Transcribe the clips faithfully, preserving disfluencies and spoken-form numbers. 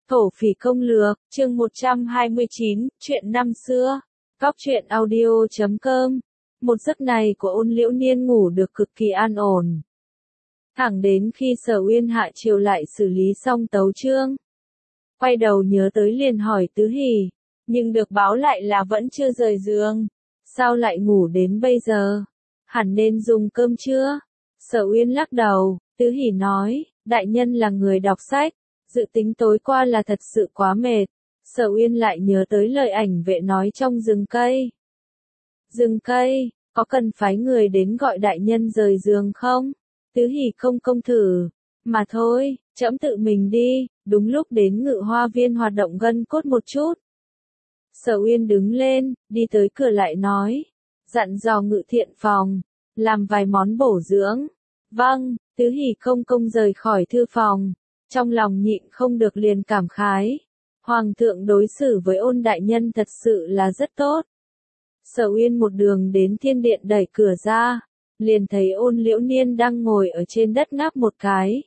Thổ phỉ công lược, chương một trăm hai mươi chín, chuyện năm xưa. Góc truyện audio chấm com. Một giấc này của Ôn Liễu Niên ngủ được cực kỳ an ổn. Thẳng đến khi Sở Uyên hạ chiều lại xử lý xong tấu chương. Quay đầu nhớ tới liền hỏi Tứ Hỉ, nhưng được báo lại là vẫn chưa rời giường. Sao lại ngủ đến bây giờ? Hẳn nên dùng cơm chưa? Sở Uyên lắc đầu, Tứ Hỉ nói, đại nhân là người đọc sách. Dự tính tối qua là thật sự quá mệt. Sở Uyên lại nhớ tới lời ảnh vệ nói trong rừng cây. Rừng cây, có cần phái người đến gọi đại nhân rời giường không? Tứ Hỉ không công thử. Mà thôi, trẫm tự mình đi, đúng lúc đến Ngự Hoa Viên hoạt động gân cốt một chút. Sở Uyên đứng lên, đi tới cửa lại nói. Dặn dò Ngự Thiện phòng, làm vài món bổ dưỡng. Vâng, Tứ Hỉ không công rời khỏi thư phòng. Trong lòng nhịn không được liền cảm khái. Hoàng thượng đối xử với Ôn đại nhân thật sự là rất tốt. Sở Uyên một đường đến thiên điện đẩy cửa ra. Liền thấy Ôn Liễu Niên đang ngồi ở trên đất ngáp một cái.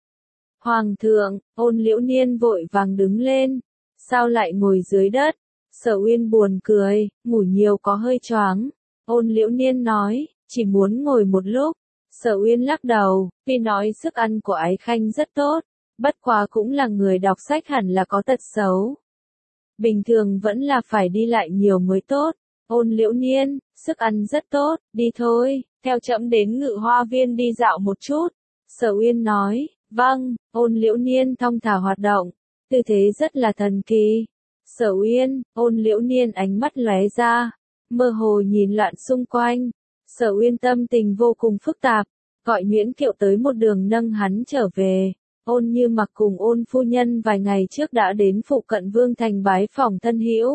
Hoàng thượng, Ôn Liễu Niên vội vàng đứng lên. Sao lại ngồi dưới đất? Sở Uyên buồn cười, ngủ nhiều có hơi choáng. Ôn Liễu Niên nói, chỉ muốn ngồi một lúc. Sở Uyên lắc đầu, vì nói sức ăn của Ái Khanh rất tốt. Bất quá cũng là người đọc sách hẳn là có tật xấu. Bình thường vẫn là phải đi lại nhiều mới tốt. Ôn Liễu Niên, sức ăn rất tốt, đi thôi, theo trẫm đến Ngự Hoa Viên đi dạo một chút. Sở Uyên nói, vâng, Ôn Liễu Niên thong thả hoạt động, tư thế rất là thần kỳ. Sở Uyên, Ôn Liễu Niên ánh mắt lóe ra, mơ hồ nhìn loạn xung quanh. Sở Uyên tâm tình vô cùng phức tạp, gọi Nguyễn Kiệu tới một đường nâng hắn trở về. Ôn Như Mặc cùng Ôn phu nhân vài ngày trước đã đến phụ cận Vương Thành bái phỏng thân hữu.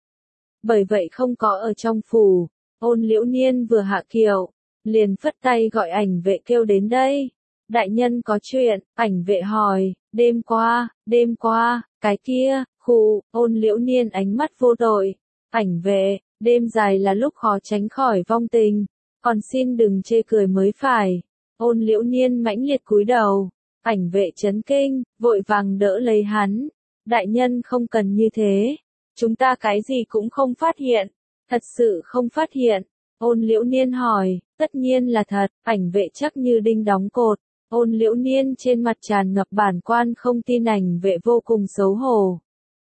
Bởi vậy không có ở trong phủ. Ôn Liễu Niên vừa hạ kiệu, liền phất tay gọi ảnh vệ kêu đến đây. Đại nhân có chuyện, ảnh vệ hỏi, đêm qua, đêm qua, cái kia, khụ, Ôn Liễu Niên ánh mắt vô tội. Ảnh vệ, đêm dài là lúc khó tránh khỏi vong tình, còn xin đừng chê cười mới phải. Ôn Liễu Niên mãnh liệt cúi đầu. Ảnh vệ chấn kinh, vội vàng đỡ lấy hắn. Đại nhân không cần như thế. Chúng ta cái gì cũng không phát hiện. Thật sự không phát hiện. Ôn Liễu Niên hỏi, tất nhiên là thật. Ảnh vệ chắc như đinh đóng cột. Ôn Liễu Niên trên mặt tràn ngập bản quan không tin, ảnh vệ vô cùng xấu hổ.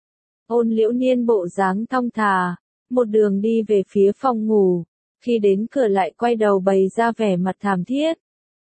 Ôn Liễu Niên bộ dáng thong thả, một đường đi về phía phòng ngủ. Khi đến cửa lại quay đầu bày ra vẻ mặt thảm thiết.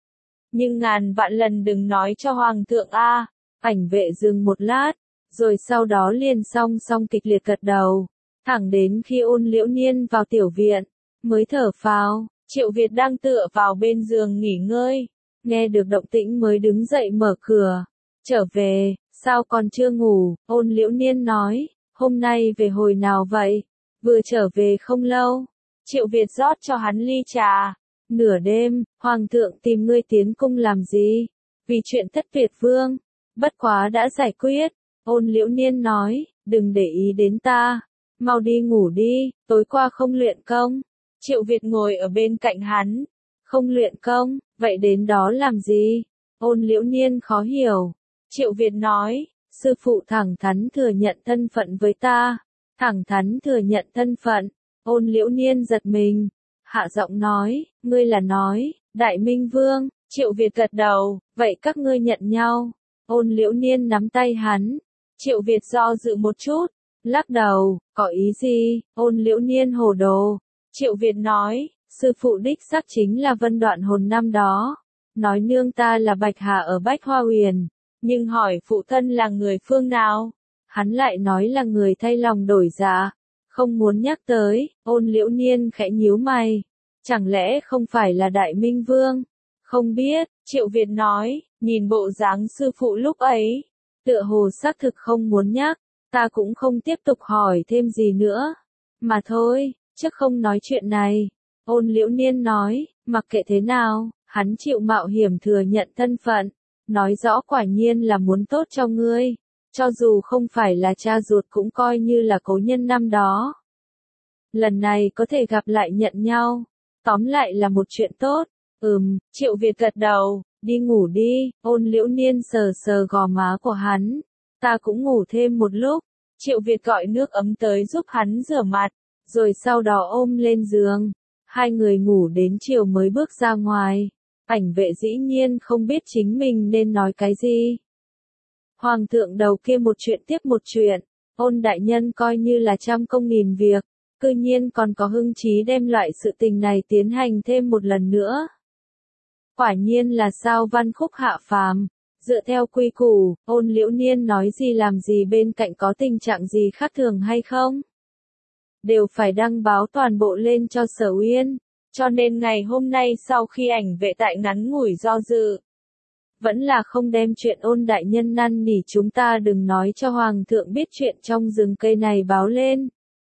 Nhưng ngàn vạn lần đừng nói cho Hoàng thượng a. Ảnh vệ dừng một lát, rồi sau đó liền song song kịch liệt gật đầu. Thẳng đến khi Ôn Liễu Niên vào tiểu viện, mới thở phào. Triệu Việt đang tựa vào bên giường nghỉ ngơi, nghe được động tĩnh mới đứng dậy mở cửa. Trở về, sao còn chưa ngủ? Ôn Liễu Niên nói, hôm nay về hồi nào vậy? Vừa trở về không lâu. Triệu Việt rót cho hắn ly trà. Nửa đêm, Hoàng thượng tìm ngươi tiến cung làm gì? Vì chuyện Thất Việt Vương. Bất quá đã giải quyết. Ôn Liễu Niên nói, đừng để ý đến ta. Mau đi ngủ đi, tối qua không luyện công. Triệu Việt ngồi ở bên cạnh hắn. Không luyện công, vậy đến đó làm gì? Ôn Liễu Niên khó hiểu. Triệu Việt nói, sư phụ thẳng thắn thừa nhận thân phận với ta. Thẳng thắn thừa nhận thân phận. Ôn Liễu Niên giật mình. Hạ giọng nói, ngươi là nói, Đại Minh Vương. Triệu Việt gật đầu, vậy các ngươi nhận nhau. Ôn Liễu Niên nắm tay hắn. Triệu Việt do dự một chút, lắc đầu, có ý gì? Ôn Liễu Niên hồ đồ. Triệu Việt nói, sư phụ đích xác chính là Vân Đoạn Hồn năm đó. Nói nương ta là Bạch Hà ở Bách Hoa Huyền, nhưng hỏi phụ thân là người phương nào? Hắn lại nói là người thay lòng đổi dạ. Không muốn nhắc tới. Ôn Liễu Niên khẽ nhíu mày. Chẳng lẽ không phải là Đại Minh Vương? Không biết, Triệu Việt nói, nhìn bộ dáng sư phụ lúc ấy. Tựa hồ xác thực không muốn nhắc, ta cũng không tiếp tục hỏi thêm gì nữa. Mà thôi, chắc không nói chuyện này. Ôn Liễu Niên nói, mặc kệ thế nào, hắn chịu mạo hiểm thừa nhận thân phận. Nói rõ quả nhiên là muốn tốt cho ngươi. Cho dù không phải là cha ruột cũng coi như là cố nhân năm đó. Lần này có thể gặp lại nhận nhau. Tóm lại là một chuyện tốt. Ừm, Triệu Việt gật đầu, đi ngủ đi. Ôn Liễu Niên sờ sờ gò má của hắn. Ta cũng ngủ thêm một lúc. Triệu Việt gọi nước ấm tới giúp hắn rửa mặt, rồi sau đó ôm lên giường. Hai người ngủ đến chiều mới bước ra ngoài. Ảnh vệ dĩ nhiên không biết chính mình nên nói cái gì. Hoàng thượng đầu kia một chuyện tiếp một chuyện, Ôn đại nhân coi như là trăm công nghìn việc, cư nhiên còn có hưng trí đem loại sự tình này tiến hành thêm một lần nữa. Quả nhiên là sao văn khúc hạ phàm, dựa theo quy củ, Ôn Liễu Niên nói gì làm gì bên cạnh có tình trạng gì khác thường hay không, đều phải đăng báo toàn bộ lên cho Sở Uyên, cho nên ngày hôm nay sau khi ảnh vệ tại ngắn ngủi do dự, vẫn là không đem chuyện Ôn đại nhân năn nỉ chúng ta đừng nói cho Hoàng thượng biết chuyện trong rừng cây này báo lên.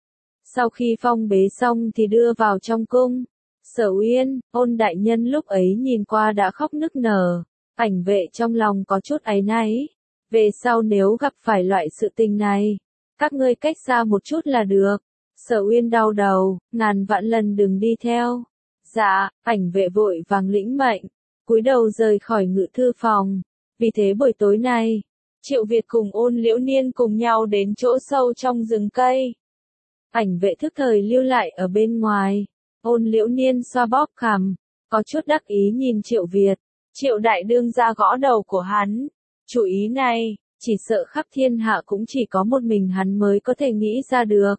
Sau khi phong bế xong thì đưa vào trong cung. Sở Uyên, Ôn đại nhân lúc ấy nhìn qua đã khóc nức nở, ảnh vệ trong lòng có chút áy náy. Về sau nếu gặp phải loại sự tình này, các ngươi cách xa một chút là được. Sở Uyên đau đầu, ngàn vạn lần đừng đi theo. Dạ, ảnh vệ vội vàng lĩnh mệnh, cúi đầu rời khỏi ngự thư phòng. Vì thế buổi tối này, Triệu Việt cùng Ôn Liễu Niên cùng nhau đến chỗ sâu trong rừng cây. Ảnh vệ thức thời lưu lại ở bên ngoài. Ôn Liễu Niên xoa bóp cằm, có chút đắc ý nhìn Triệu Việt. Triệu đại đương ra gõ đầu của hắn. Chủ ý này, chỉ sợ khắp thiên hạ cũng chỉ có một mình hắn mới có thể nghĩ ra được.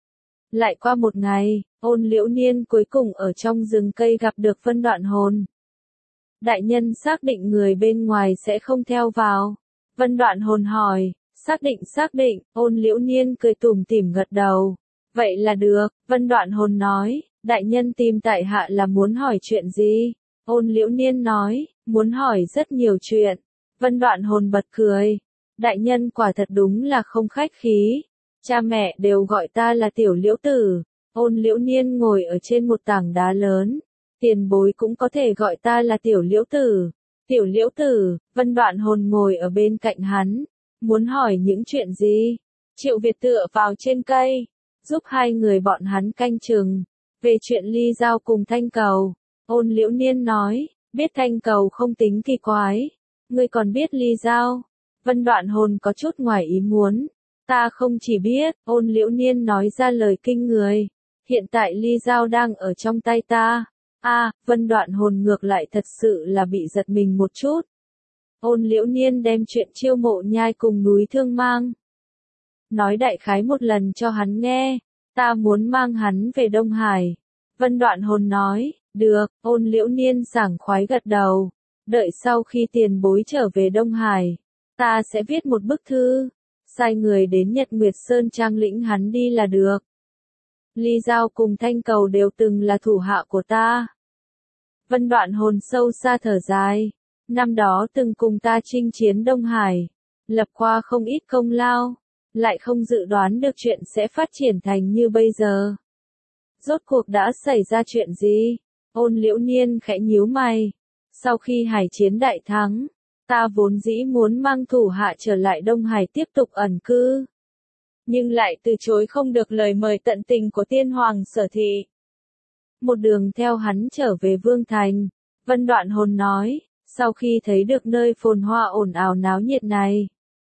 Lại qua một ngày, Ôn Liễu Niên cuối cùng ở trong rừng cây gặp được Vân Đoạn Hồn. Đại nhân xác định người bên ngoài sẽ không theo vào. Vân Đoạn Hồn hỏi, xác định xác định, Ôn Liễu Niên cười tủm tỉm gật đầu. Vậy là được, Vân Đoạn Hồn nói, đại nhân tìm tại hạ là muốn hỏi chuyện gì? Ôn Liễu Niên nói, muốn hỏi rất nhiều chuyện. Vân Đoạn Hồn bật cười, đại nhân quả thật đúng là không khách khí. Cha mẹ đều gọi ta là tiểu Liễu tử. Ôn Liễu Niên ngồi ở trên một tảng đá lớn. Tiền bối cũng có thể gọi ta là tiểu Liễu tử. Tiểu Liễu tử, Vân Đoạn Hồn ngồi ở bên cạnh hắn. Muốn hỏi những chuyện gì? Triệu Việt tựa vào trên cây, giúp hai người bọn hắn canh chừng. Về chuyện ly giao cùng Thanh Cầu, Ôn Liễu Niên nói, biết Thanh Cầu không tính kỳ quái. Ngươi còn biết ly giao? Vân Đoạn Hồn có chút ngoài ý muốn. Ta không chỉ biết, Ôn Liễu Niên nói ra lời kinh người. Hiện tại ly giao đang ở trong tay ta. A, à, Vân Đoạn Hồn ngược lại thật sự là bị giật mình một chút. Ôn Liễu Niên đem chuyện Chiêu Mộ Nhai cùng núi Thương Mang nói đại khái một lần cho hắn nghe. Ta muốn mang hắn về Đông Hải. Vân Đoạn Hồn nói, được. Ôn Liễu Niên sảng khoái gật đầu. Đợi sau khi tiền bối trở về Đông Hải, ta sẽ viết một bức thư, sai người đến Nhật Nguyệt Sơn Trang lĩnh hắn đi là được. Ly Giao cùng Thanh Cầu đều từng là thủ hạ của ta. Vân Đoạn Hồn sâu xa thở dài. Năm đó từng cùng ta chinh chiến Đông Hải, lập qua không ít công lao, lại không dự đoán được chuyện sẽ phát triển thành như bây giờ. Rốt cuộc đã xảy ra chuyện gì? Ôn Liễu Niên khẽ nhíu mày. Sau khi Hải chiến đại thắng, ta vốn dĩ muốn mang thủ hạ trở lại Đông Hải tiếp tục ẩn cư, nhưng lại từ chối không được lời mời tận tình của Tiên Hoàng Sở Thị. Một đường theo hắn trở về Vương Thành, Vân Đoạn Hồn nói, sau khi thấy được nơi phồn hoa ồn ào náo nhiệt này,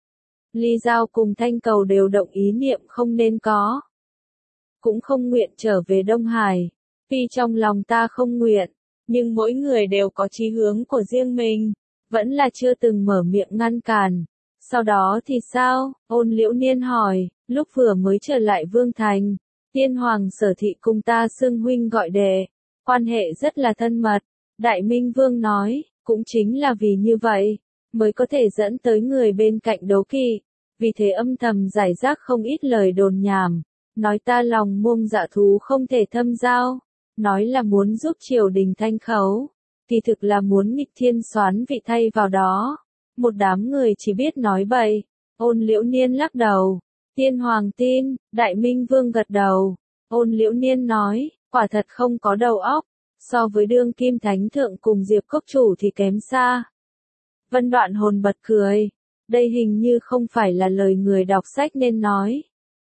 Ly Giao cùng Thanh Cầu đều động ý niệm không nên có. Cũng không nguyện trở về Đông Hải. Tuy trong lòng ta không nguyện, nhưng mỗi người đều có chí hướng của riêng mình, vẫn là chưa từng mở miệng ngăn cản. Sau đó thì sao? Ôn Liễu Niên hỏi, lúc vừa mới trở lại Vương Thành, Tiên Hoàng Sở Thị cùng ta xưng huynh gọi đệ, quan hệ rất là thân mật. Đại Minh Vương nói, cũng chính là vì như vậy, mới có thể dẫn tới người bên cạnh đấu kỵ, vì thế âm thầm giải rác không ít lời đồn nhảm, nói ta lòng muông dạ thú không thể thâm giao, nói là muốn giúp triều đình thanh khấu, kỳ thực là muốn nghịch thiên soán vị thay vào đó. Một đám người chỉ biết nói bậy. Ôn Liễu Niên lắc đầu. Tiên Hoàng tin. Đại Minh Vương gật đầu. Ôn Liễu Niên nói, quả thật không có đầu óc, so với đương kim thánh thượng cùng Diệp Cốc Chủ thì kém xa. Vân Đoạn Hồn bật cười. Đây hình như không phải là lời người đọc sách nên nói.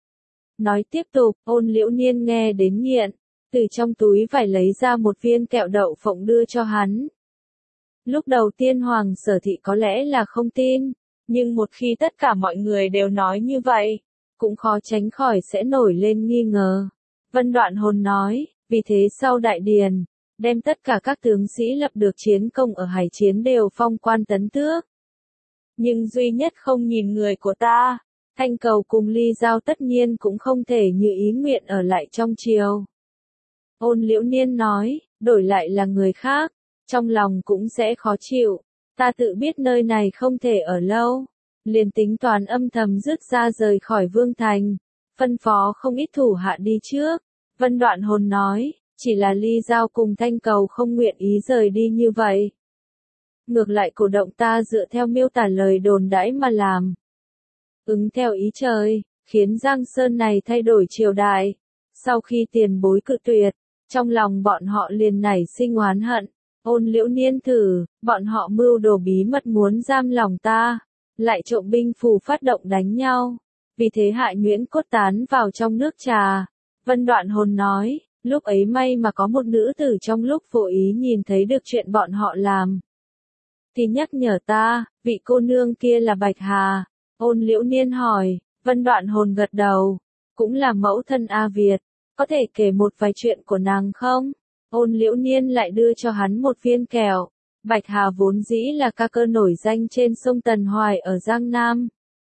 Nói tiếp tục, Ôn Liễu Niên nghe đến nghiện, từ trong túi vải lấy ra một viên kẹo đậu phộng đưa cho hắn. Lúc đầu Tiên Hoàng Sở Thị có lẽ là không tin, Nhưng một khi tất cả mọi người đều nói như vậy, cũng khó tránh khỏi sẽ nổi lên nghi ngờ. Vân Đoạn Hồn nói, vì thế sau đại điền, đem tất cả các tướng sĩ lập được chiến công ở Hải Chiến đều phong quan tấn tước. Nhưng duy nhất không nhìn người của ta, Thanh Cầu cùng Ly Giao tất nhiên cũng không thể như ý nguyện ở lại trong triều. Ôn Liễu Niên nói, đổi lại là người khác, trong lòng cũng sẽ khó chịu, ta tự biết nơi này không thể ở lâu, liền tính toán âm thầm rước ra rời khỏi Vương Thành, phân phó không ít thủ hạ đi trước. Vân Đoạn Hồn nói, chỉ là Ly Giao cùng Thanh Cầu không nguyện ý rời đi như vậy. Ngược lại cổ động ta dựa theo miêu tả lời đồn đãi mà làm. Ứng theo ý trời, khiến Giang Sơn này thay đổi triều đại. Sau khi tiền bối cự tuyệt, trong lòng bọn họ liền nảy sinh oán hận. Ôn Liễu Niên thử, bọn họ mưu đồ bí mật muốn giam lòng ta, lại trộm binh phù phát động đánh nhau. Vì thế hạ nhuyễn cốt tán vào trong nước trà. Vân Đoạn Hồn nói, lúc ấy may mà có một nữ tử trong lúc vô ý nhìn thấy được chuyện bọn họ làm. Thì nhắc nhở ta, vị cô nương kia là Bạch Hà. Ôn Liễu Niên hỏi, Vân Đoạn Hồn gật đầu, cũng là mẫu thân A Việt, có thể kể một vài chuyện của nàng không? Ôn Liễu Niên lại đưa cho hắn một viên kẹo. Bạch Hà vốn dĩ là ca cơ nổi danh trên sông Tần Hoài ở Giang Nam.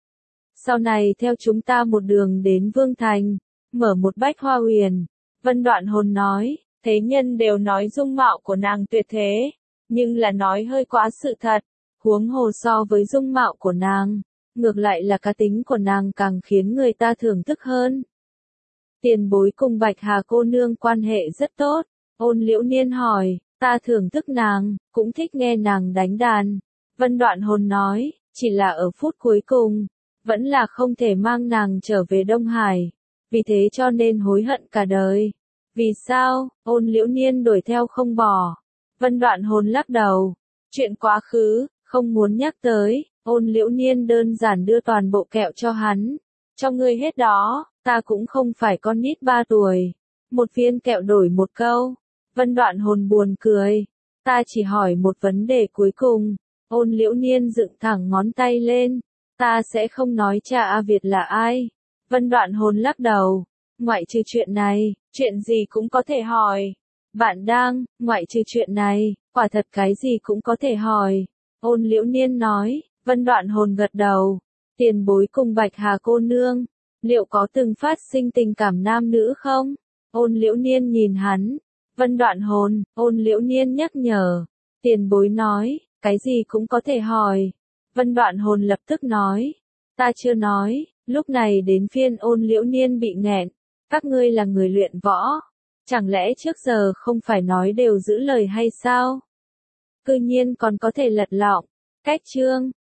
Sau này theo chúng ta một đường đến Vương Thành, mở một bách hoa huyền. Vân Đoạn Hồn nói, thế nhân đều nói dung mạo của nàng tuyệt thế, nhưng là nói hơi quá sự thật, huống hồ so với dung mạo của nàng, ngược lại là cá tính của nàng càng khiến người ta thưởng thức hơn. Tiền bối cùng Bạch Hà cô nương quan hệ rất tốt. Ôn Liễu Niên hỏi, ta thưởng thức nàng, cũng thích nghe nàng đánh đàn. Vân Đoạn Hồn nói, chỉ là ở phút cuối cùng, vẫn là không thể mang nàng trở về Đông Hải, vì thế cho nên hối hận cả đời. Vì sao? Ôn Liễu Niên đuổi theo không bỏ. Vân Đoạn Hồn lắc đầu, chuyện quá khứ, không muốn nhắc tới. Ôn Liễu Niên đơn giản đưa toàn bộ kẹo cho hắn. Cho ngươi hết đó, ta cũng không phải con nít ba tuổi. Một viên kẹo đổi một câu. Vân Đoạn Hồn buồn cười. Ta chỉ hỏi một vấn đề cuối cùng. Ôn Liễu Niên dựng thẳng ngón tay lên. Ta sẽ không nói cha A Việt là ai. Vân Đoạn Hồn lắc đầu. Ngoại trừ chuyện này, chuyện gì cũng có thể hỏi. Bạn đang, ngoại trừ chuyện này, quả thật cái gì cũng có thể hỏi. Ôn Liễu Niên nói. Vân Đoạn Hồn gật đầu. Tiền bối cùng Bạch Hà cô nương, liệu có từng phát sinh tình cảm nam nữ không? Ôn Liễu Niên nhìn hắn. Vân Đoạn Hồn, Ôn Liễu Niên nhắc nhở. Tiền bối nói, cái gì cũng có thể hỏi. Vân Đoạn Hồn lập tức nói. Ta chưa nói. Lúc này đến phiên Ôn Liễu Niên bị nghẹn. Các ngươi là người luyện võ. Chẳng lẽ trước giờ không phải nói đều giữ lời hay sao? Cư nhiên còn có thể lật lọng. Cách chương.